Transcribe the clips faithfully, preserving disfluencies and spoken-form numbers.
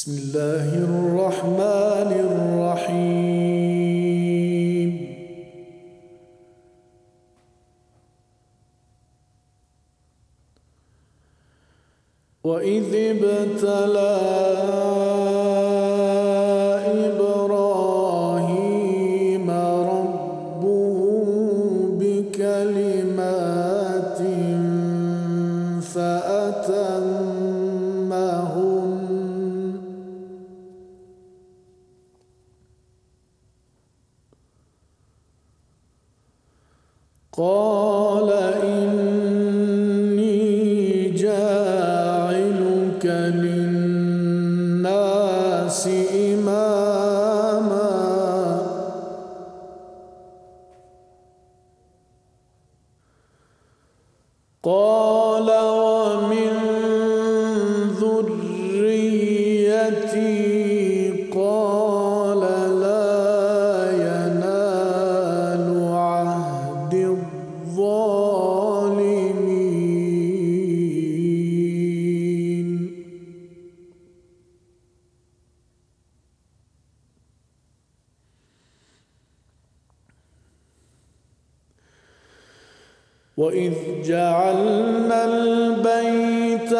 بسم الله الرحمن الرحيم. وإذ ابتلى إبراهيم ربه بكلمات فأتمهن قال إني جاعلك للناس إماما قال ومن ذريتي قال لا ينال عهد الظالمين. وإذ جعلنا البيت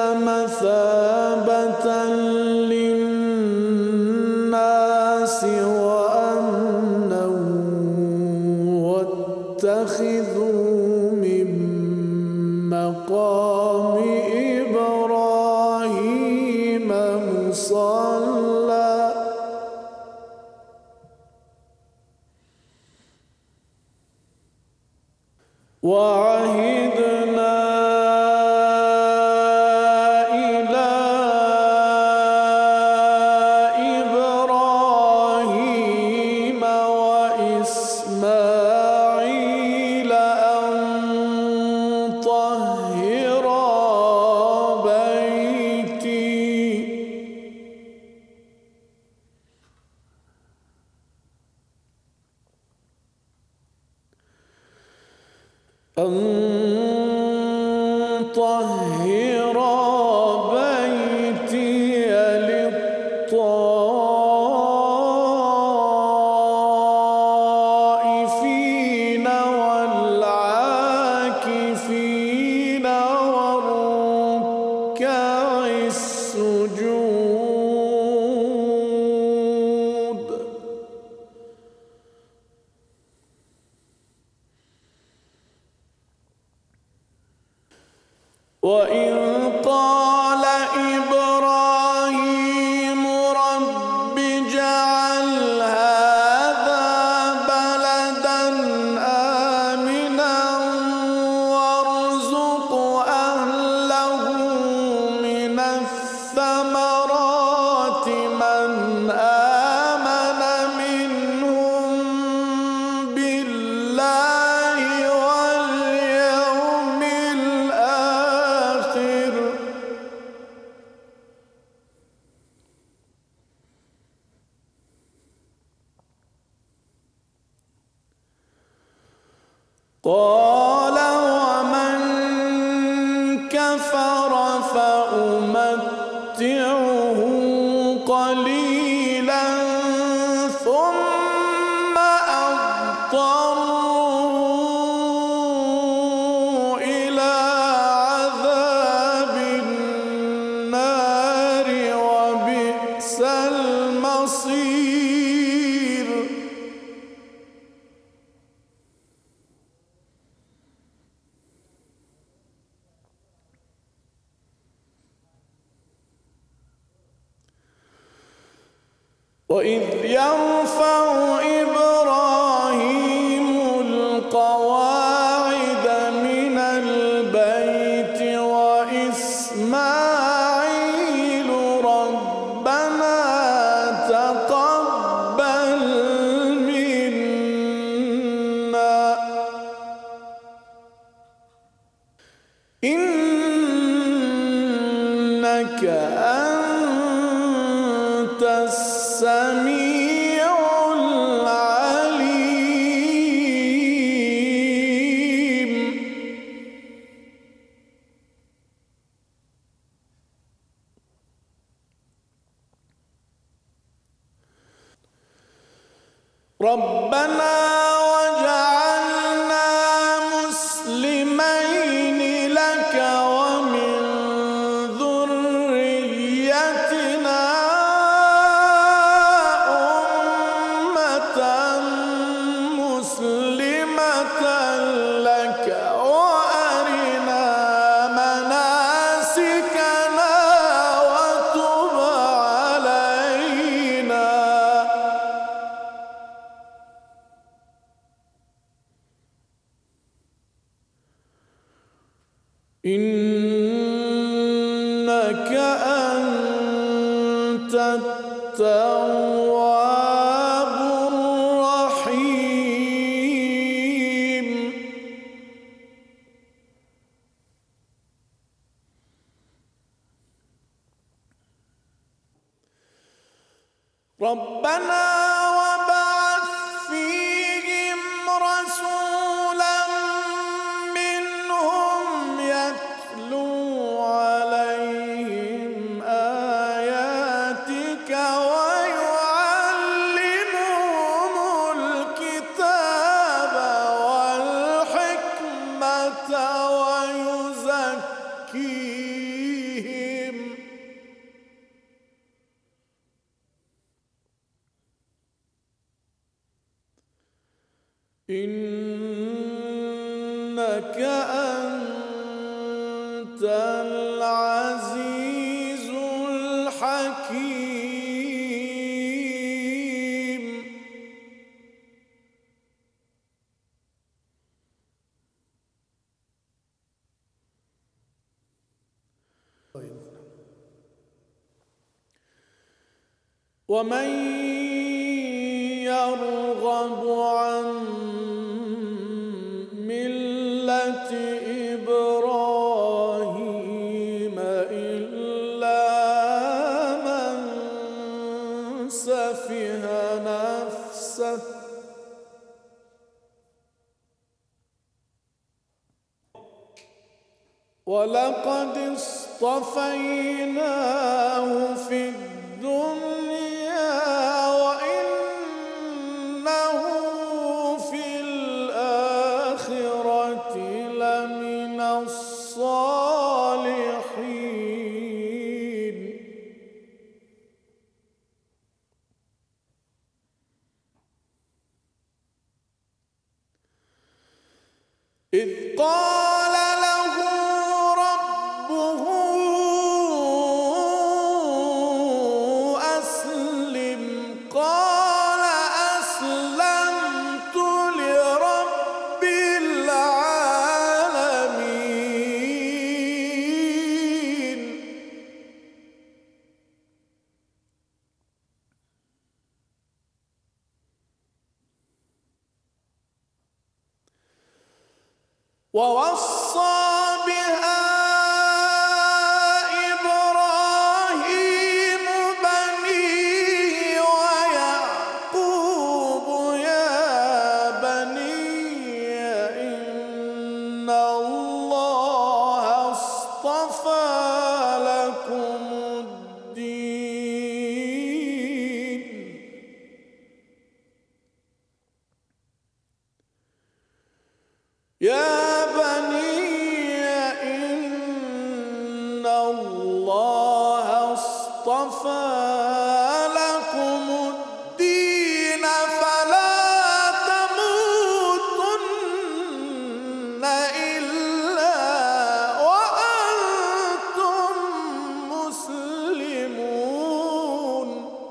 مثابة للناس وأمنا واتخذوا من مقام إبراهيم مصلى وعهدنا إلى إبراهيم وإسماعيل أن طهرا بيتي أن طهر بيتي للطائفين والعاكفين والركع السجود. وإذ قال إبراهيم رب اجعل هذا بلدا آمنا وارزق أهله من الثمرات من آمن منهم بالله واليوم الآخر قال ومن كفر فأمتعه قليلا ثم أضطره إلى عذاب النار وبئس المصير. وإذ يرفع إبراهيم القواعد من البيت وإسماعيل ربنا تقبل منا إنك أنت السميع العليم. ربنا وجعلنا مسلمين لك ومن ذريتنا أمة مسلمة لك وأرنا مناسكنا وتب علينا إنك أنت التواب الرحيم ربنا وابعث فيهم رسولا منهم يتلو عليهم آياتك ويعلمهم الكتاب والحكمة ويزكيهم إنك أنت العزيز الحكيم ومن يرغب عن ملة إبراهيم إلا من سفه نفسه ولقد اصطفيناه في الدنيا وإنه في الآخرة لمن الصالحين إذ قال له ربه أسلم قال أسلمت لرب العالمين ووصى بها إبراهيم بنيه ويعقوب يا بني إن الله اصطفى لكم الدين يا إن الله اصطفى لكم الدين فلا تموتن إلا وأنتم مسلمون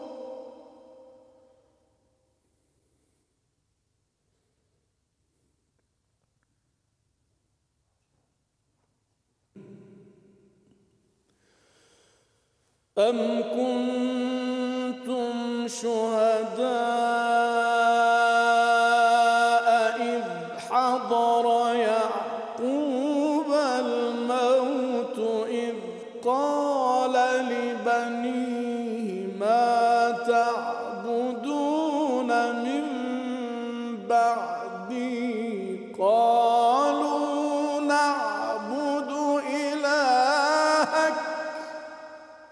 أم كنتم شهداء إذ حضر يعقوب الموت إذ قال لبنيه ما تعبدون من بعدي قالوا نعبد إلهك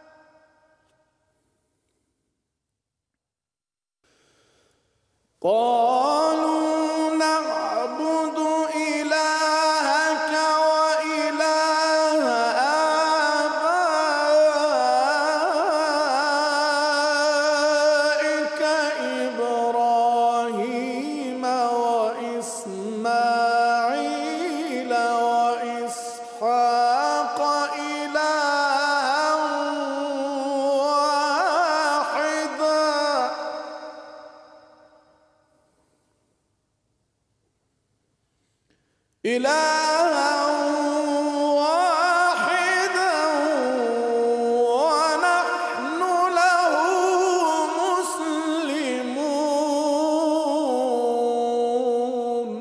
قال إلها واحدا ونحن له مسلمون.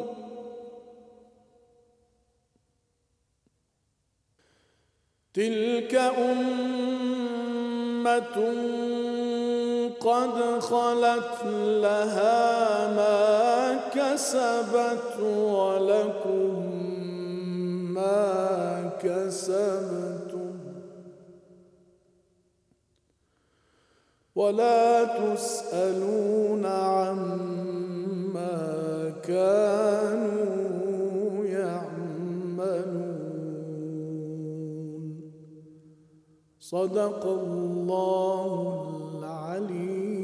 تلك أمة قد خلت لها ما كسبت ولكم ما كسبتم ولا تسألون عما كانوا يعملون. صدق الله العليم.